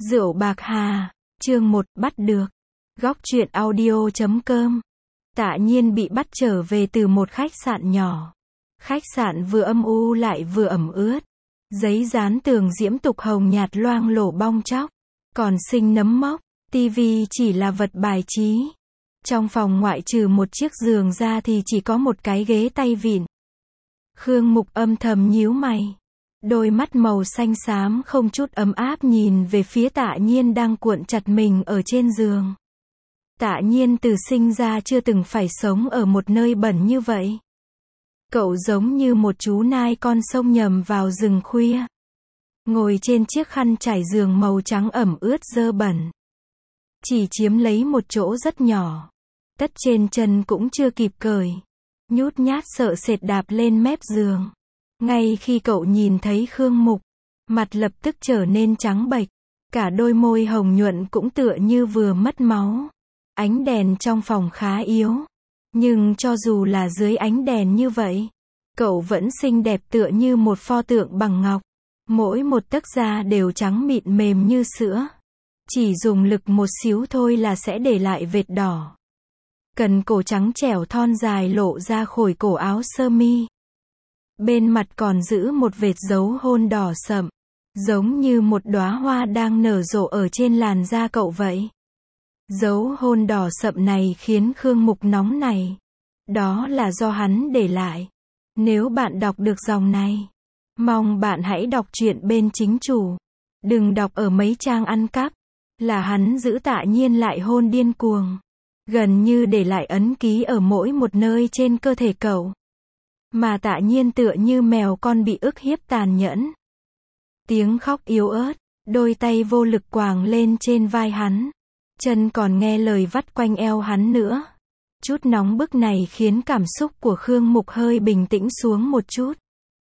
Rượu bạc hà, chương 1, bắt được. Góc truyện audio.com. Tạ Nhiên bị bắt trở về từ một khách sạn nhỏ. Khách sạn vừa âm u lại vừa ẩm ướt. Giấy dán tường diễm tục hồng nhạt loang lổ bong tróc. Còn sinh nấm mốc, tivi chỉ là vật bài trí. Trong phòng ngoại trừ một chiếc giường ra thì chỉ có một cái ghế tay vịn. Khương Mục âm thầm nhíu mày. Đôi mắt màu xanh xám không chút ấm áp nhìn về phía Tạ Nhiên đang cuộn chặt mình ở trên giường. Tạ Nhiên từ sinh ra chưa từng phải sống ở một nơi bẩn như vậy. Cậu giống như một chú nai con sông nhầm vào rừng khuya. Ngồi trên chiếc khăn trải giường màu trắng ẩm ướt dơ bẩn. Chỉ chiếm lấy một chỗ rất nhỏ. Tất trên chân cũng chưa kịp cởi. Nhút nhát sợ sệt đạp lên mép giường. Ngay khi cậu nhìn thấy Khương Mục, mặt lập tức trở nên trắng bệch, cả đôi môi hồng nhuận cũng tựa như vừa mất máu. Ánh đèn trong phòng khá yếu, nhưng cho dù là dưới ánh đèn như vậy, cậu vẫn xinh đẹp tựa như một pho tượng bằng ngọc. Mỗi một tấc da đều trắng mịn mềm như sữa. Chỉ dùng lực một xíu thôi là sẽ để lại vệt đỏ. Cần cổ trắng trẻo thon dài lộ ra khỏi cổ áo sơ mi. Bên mặt còn giữ một vệt dấu hôn đỏ sậm, giống như một đóa hoa đang nở rộ ở trên làn da cậu vậy. Dấu hôn đỏ sậm này khiến Khương Mục nóng này. Đó là do hắn để lại. Nếu bạn đọc được dòng này, mong bạn hãy đọc truyện bên chính chủ. Đừng đọc ở mấy trang ăn cắp. Là hắn giữ Tạ Nhiên lại hôn điên cuồng. Gần như để lại ấn ký ở mỗi một nơi trên cơ thể cậu. Mà Tạ Nhiên tựa như mèo con bị ức hiếp tàn nhẫn. Tiếng khóc yếu ớt, đôi tay vô lực quàng lên trên vai hắn. Chân còn nghe lời vắt quanh eo hắn nữa. Chút nóng bức này khiến cảm xúc của Khương Mục hơi bình tĩnh xuống một chút.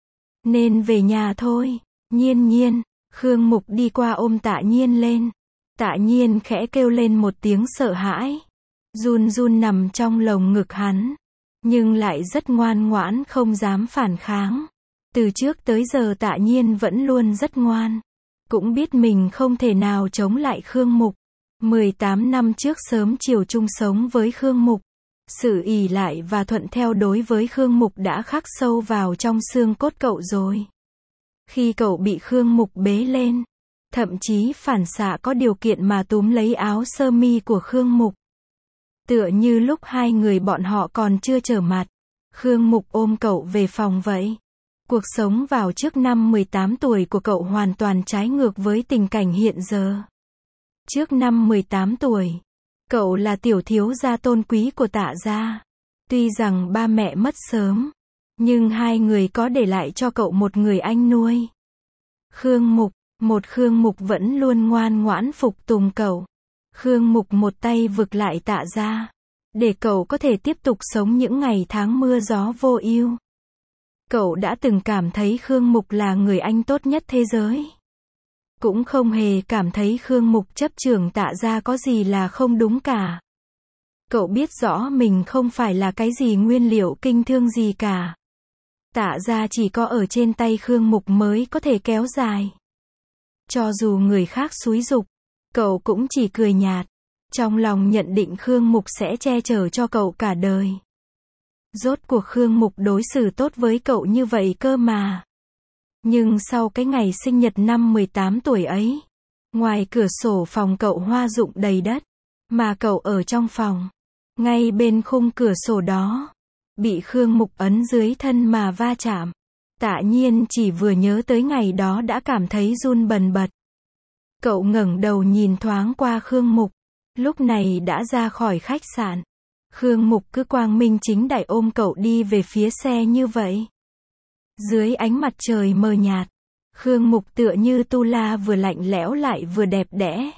Nên về nhà thôi. Nhiên, Khương Mục đi qua ôm Tạ Nhiên lên. Tạ Nhiên khẽ kêu lên một tiếng sợ hãi. Run run nằm trong lồng ngực hắn. Nhưng lại rất ngoan ngoãn không dám phản kháng. Từ trước tới giờ Tạ Nhiên vẫn luôn rất ngoan. Cũng biết mình không thể nào chống lại Khương Mục. 18 năm trước sớm chiều chung sống với Khương Mục. Sự ỷ lại và thuận theo đối với Khương Mục đã khắc sâu vào trong xương cốt cậu rồi. Khi cậu bị Khương Mục bế lên, thậm chí phản xạ có điều kiện mà túm lấy áo sơ mi của Khương Mục. Tựa như lúc hai người bọn họ còn chưa trở mặt, Khương Mục ôm cậu về phòng vậy. Cuộc sống vào trước năm 18 tuổi của cậu hoàn toàn trái ngược với tình cảnh hiện giờ. Trước năm 18 tuổi, cậu là tiểu thiếu gia tôn quý của Tạ gia. Tuy rằng ba mẹ mất sớm, nhưng hai người có để lại cho cậu một người anh nuôi. Khương Mục, một Khương Mục vẫn luôn ngoan ngoãn phục tùng cậu. Khương Mục một tay vực lại Tạ gia, để cậu có thể tiếp tục sống những ngày tháng mưa gió vô ưu. Cậu đã từng cảm thấy Khương Mục là người anh tốt nhất thế giới. Cũng không hề cảm thấy Khương Mục chấp trưởng Tạ gia có gì là không đúng cả. Cậu biết rõ mình không phải là cái gì nguyên liệu kinh thương gì cả. Tạ gia chỉ có ở trên tay Khương Mục mới có thể kéo dài. Cho dù người khác xúi giục, cậu cũng chỉ cười nhạt. Trong lòng nhận định Khương Mục sẽ che chở cho cậu cả đời. Rốt cuộc Khương Mục đối xử tốt với cậu như vậy cơ mà. Nhưng sau cái ngày sinh nhật năm 18 tuổi ấy, ngoài cửa sổ phòng cậu hoa rụng đầy đất, mà cậu ở trong phòng, ngay bên khung cửa sổ đó, bị Khương Mục ấn dưới thân mà va chạm. Tạ Nhiên chỉ vừa nhớ tới ngày đó đã cảm thấy run bần bật. Cậu ngẩng đầu nhìn thoáng qua Khương Mục, lúc này đã ra khỏi khách sạn. Khương Mục cứ quang minh chính đại ôm cậu đi về phía xe như vậy. Dưới ánh mặt trời mờ nhạt, Khương Mục tựa như tu la vừa lạnh lẽo lại vừa đẹp đẽ.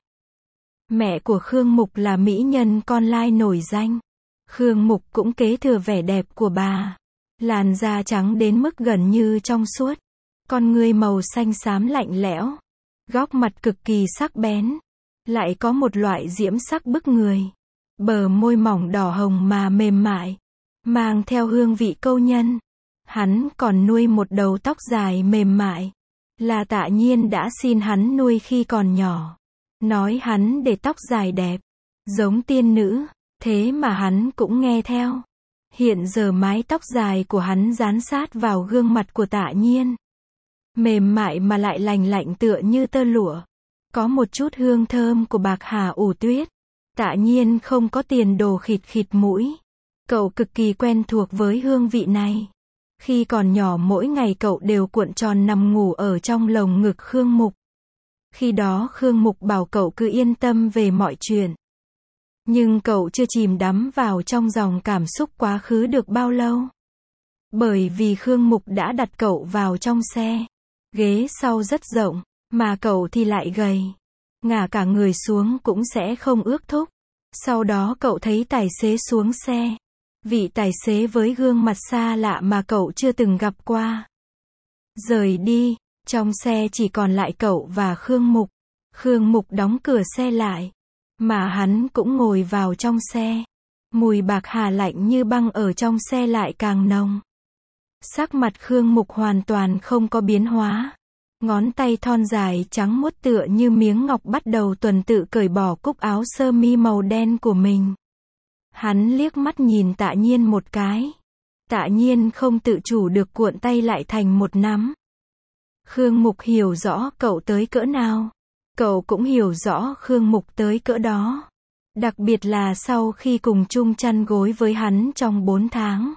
Mẹ của Khương Mục là mỹ nhân con lai nổi danh. Khương Mục cũng kế thừa vẻ đẹp của bà. Làn da trắng đến mức gần như trong suốt. Con ngươi màu xanh xám lạnh lẽo. Góc mặt cực kỳ sắc bén. Lại có một loại diễm sắc bức người. Bờ môi mỏng đỏ hồng mà mềm mại. Mang theo hương vị câu nhân. Hắn còn nuôi một đầu tóc dài mềm mại. Là Tạ Nhiên đã xin hắn nuôi khi còn nhỏ. nói hắn để tóc dài đẹp, giống tiên nữ, thế mà hắn cũng nghe theo. Hiện giờ mái tóc dài của hắn dán sát vào gương mặt của Tạ Nhiên. Mềm mại mà lại lành lạnh tựa như tơ lụa. Có một chút hương thơm của bạc hà ủ tuyết. Tạ Nhiên không có tiền đồ khịt khịt mũi. Cậu cực kỳ quen thuộc với hương vị này. Khi còn nhỏ mỗi ngày cậu đều cuộn tròn nằm ngủ ở trong lồng ngực Khương Mục. Khi đó Khương Mục bảo cậu cứ yên tâm về mọi chuyện. Nhưng cậu chưa chìm đắm vào trong dòng cảm xúc quá khứ được bao lâu. Bởi vì Khương Mục đã đặt cậu vào trong xe. Ghế sau rất rộng, mà cậu thì lại gầy. Ngả cả người xuống cũng sẽ không ước thúc. Sau đó cậu thấy tài xế xuống xe. Vị tài xế với gương mặt xa lạ mà cậu chưa từng gặp qua. Rời đi, trong xe chỉ còn lại cậu và Khương Mục. Khương Mục đóng cửa xe lại. Mà hắn cũng ngồi vào trong xe. Mùi bạc hà lạnh như băng ở trong xe lại càng nồng. Sắc mặt Khương Mục hoàn toàn không có biến hóa. Ngón tay thon dài trắng muốt tựa như miếng ngọc bắt đầu tuần tự cởi bỏ cúc áo sơ mi màu đen của mình. Hắn liếc mắt nhìn Tạ Nhiên một cái. Tạ Nhiên không tự chủ được cuộn tay lại thành một nắm. Khương Mục hiểu rõ cậu tới cỡ nào. Cậu cũng hiểu rõ Khương Mục tới cỡ đó. Đặc biệt là sau khi cùng chung chăn gối với hắn trong 4 tháng.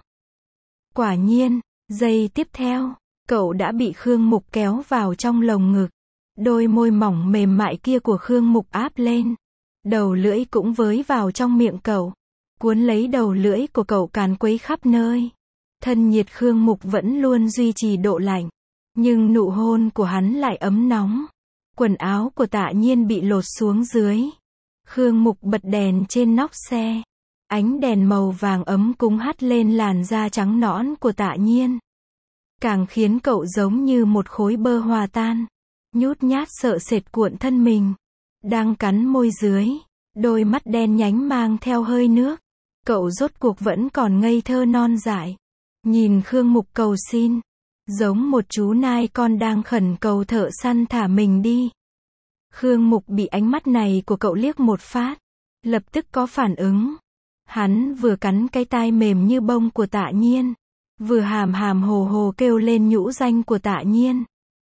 Quả nhiên, giây tiếp theo, cậu đã bị Khương Mục kéo vào trong lồng ngực. Đôi môi mỏng mềm mại kia của Khương Mục áp lên. Đầu lưỡi cũng với vào trong miệng cậu. Cuốn lấy đầu lưỡi của cậu càn quấy khắp nơi. Thân nhiệt Khương Mục vẫn luôn duy trì độ lạnh. Nhưng nụ hôn của hắn lại ấm nóng. Quần áo của Tạ Nhiên bị lột xuống dưới. Khương Mục bật đèn trên nóc xe. Ánh đèn màu vàng ấm cúng hắt lên làn da trắng nõn của Tạ Nhiên. Càng khiến cậu giống như một khối bơ hòa tan. Nhút nhát sợ sệt cuộn thân mình. Đang cắn môi dưới. Đôi mắt đen nhánh mang theo hơi nước. Cậu rốt cuộc vẫn còn ngây thơ non dại. Nhìn Khương Mục cầu xin. Giống một chú nai con đang khẩn cầu thợ săn thả mình đi. Khương Mục bị ánh mắt này của cậu liếc một phát. Lập tức có phản ứng. Hắn vừa cắn cái tai mềm như bông của Tạ Nhiên. Vừa hàm hàm hồ hồ kêu lên nhũ danh của Tạ Nhiên.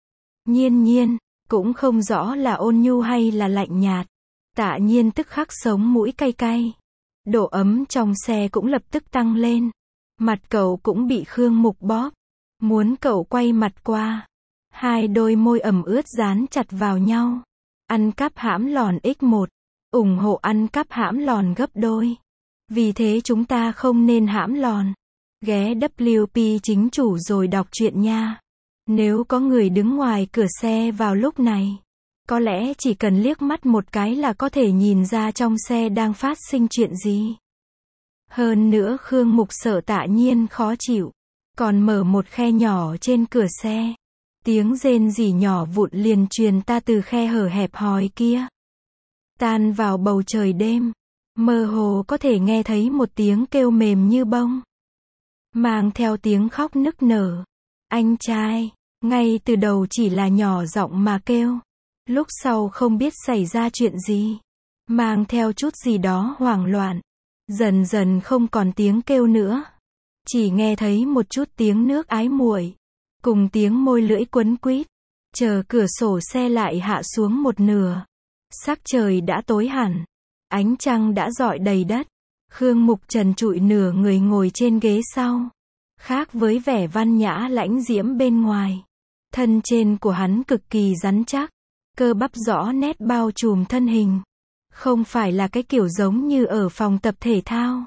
Nhiên Nhiên, cũng không rõ là ôn nhu hay là lạnh nhạt. Tạ Nhiên tức khắc sống mũi cay cay. Độ ấm trong xe cũng lập tức tăng lên. Mặt cậu cũng bị Khương Mục bóp. Muốn cậu quay mặt qua. Hai đôi môi ẩm ướt dán chặt vào nhau. Ăn cắp hãm lòn x1. ủng hộ ăn cắp hãm lòn gấp đôi. Vì thế chúng ta không nên hãm lòn. Ghé WP chính chủ rồi đọc truyện nha. Nếu có người đứng ngoài cửa xe vào lúc này, có lẽ chỉ cần liếc mắt một cái là có thể nhìn ra trong xe đang phát sinh chuyện gì. Hơn nữa Khương Mục sợ Tạ Nhiên khó chịu, còn mở một khe nhỏ trên cửa xe. Tiếng rên rỉ nhỏ vụn liền truyền ta từ khe hở hẹp hòi kia. Tan vào bầu trời đêm, mơ hồ có thể nghe thấy một tiếng kêu mềm như bông. Mang theo tiếng khóc nức nở. Anh trai, ngay từ đầu chỉ là nhỏ giọng mà kêu. Lúc sau không biết xảy ra chuyện gì. Mang theo chút gì đó hoảng loạn. Dần dần không còn tiếng kêu nữa. Chỉ nghe thấy một chút tiếng nước ái muội. Cùng tiếng môi lưỡi quấn quýt. Chờ cửa sổ xe lại hạ xuống một nửa. Sắc trời đã tối hẳn. Ánh trăng đã rọi đầy đất. Khương Mục trần trụi nửa người ngồi trên ghế sau. Khác với vẻ văn nhã lãnh diễm bên ngoài. Thân trên của hắn cực kỳ rắn chắc. Cơ bắp rõ nét bao trùm thân hình. Không phải là cái kiểu giống như ở phòng tập thể thao.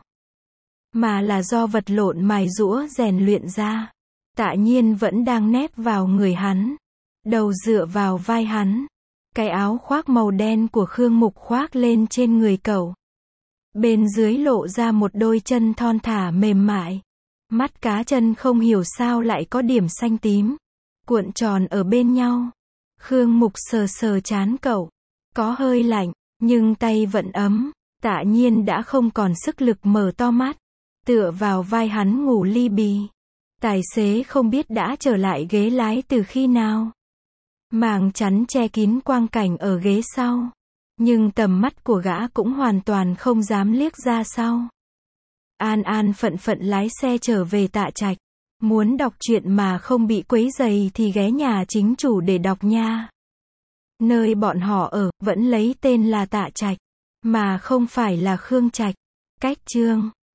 Mà là do vật lộn mài giũa rèn luyện ra. Tạ Nhiên vẫn đang nép vào người hắn. Đầu dựa vào vai hắn. Cái áo khoác màu đen của Khương Mục khoác lên trên người cậu. Bên dưới lộ ra một đôi chân thon thả mềm mại. Mắt cá chân không hiểu sao lại có điểm xanh tím. Cuộn tròn ở bên nhau. Khương Mục sờ sờ trán cậu. Có hơi lạnh, nhưng tay vẫn ấm. Tạ Nhiên đã không còn sức lực mở to mắt. Tựa vào vai hắn ngủ li bì. Tài xế không biết đã trở lại ghế lái từ khi nào. Màng chắn che kín quang cảnh ở ghế sau. Nhưng tầm mắt của gã cũng hoàn toàn không dám liếc ra sau. An An phận phận lái xe trở về Tạ Trạch. Muốn đọc truyện mà không bị quấy rầy thì ghé nhà chính chủ để đọc nha. Nơi bọn họ ở, vẫn lấy tên là Tạ Trạch, mà không phải là Khương Trạch. Cách chương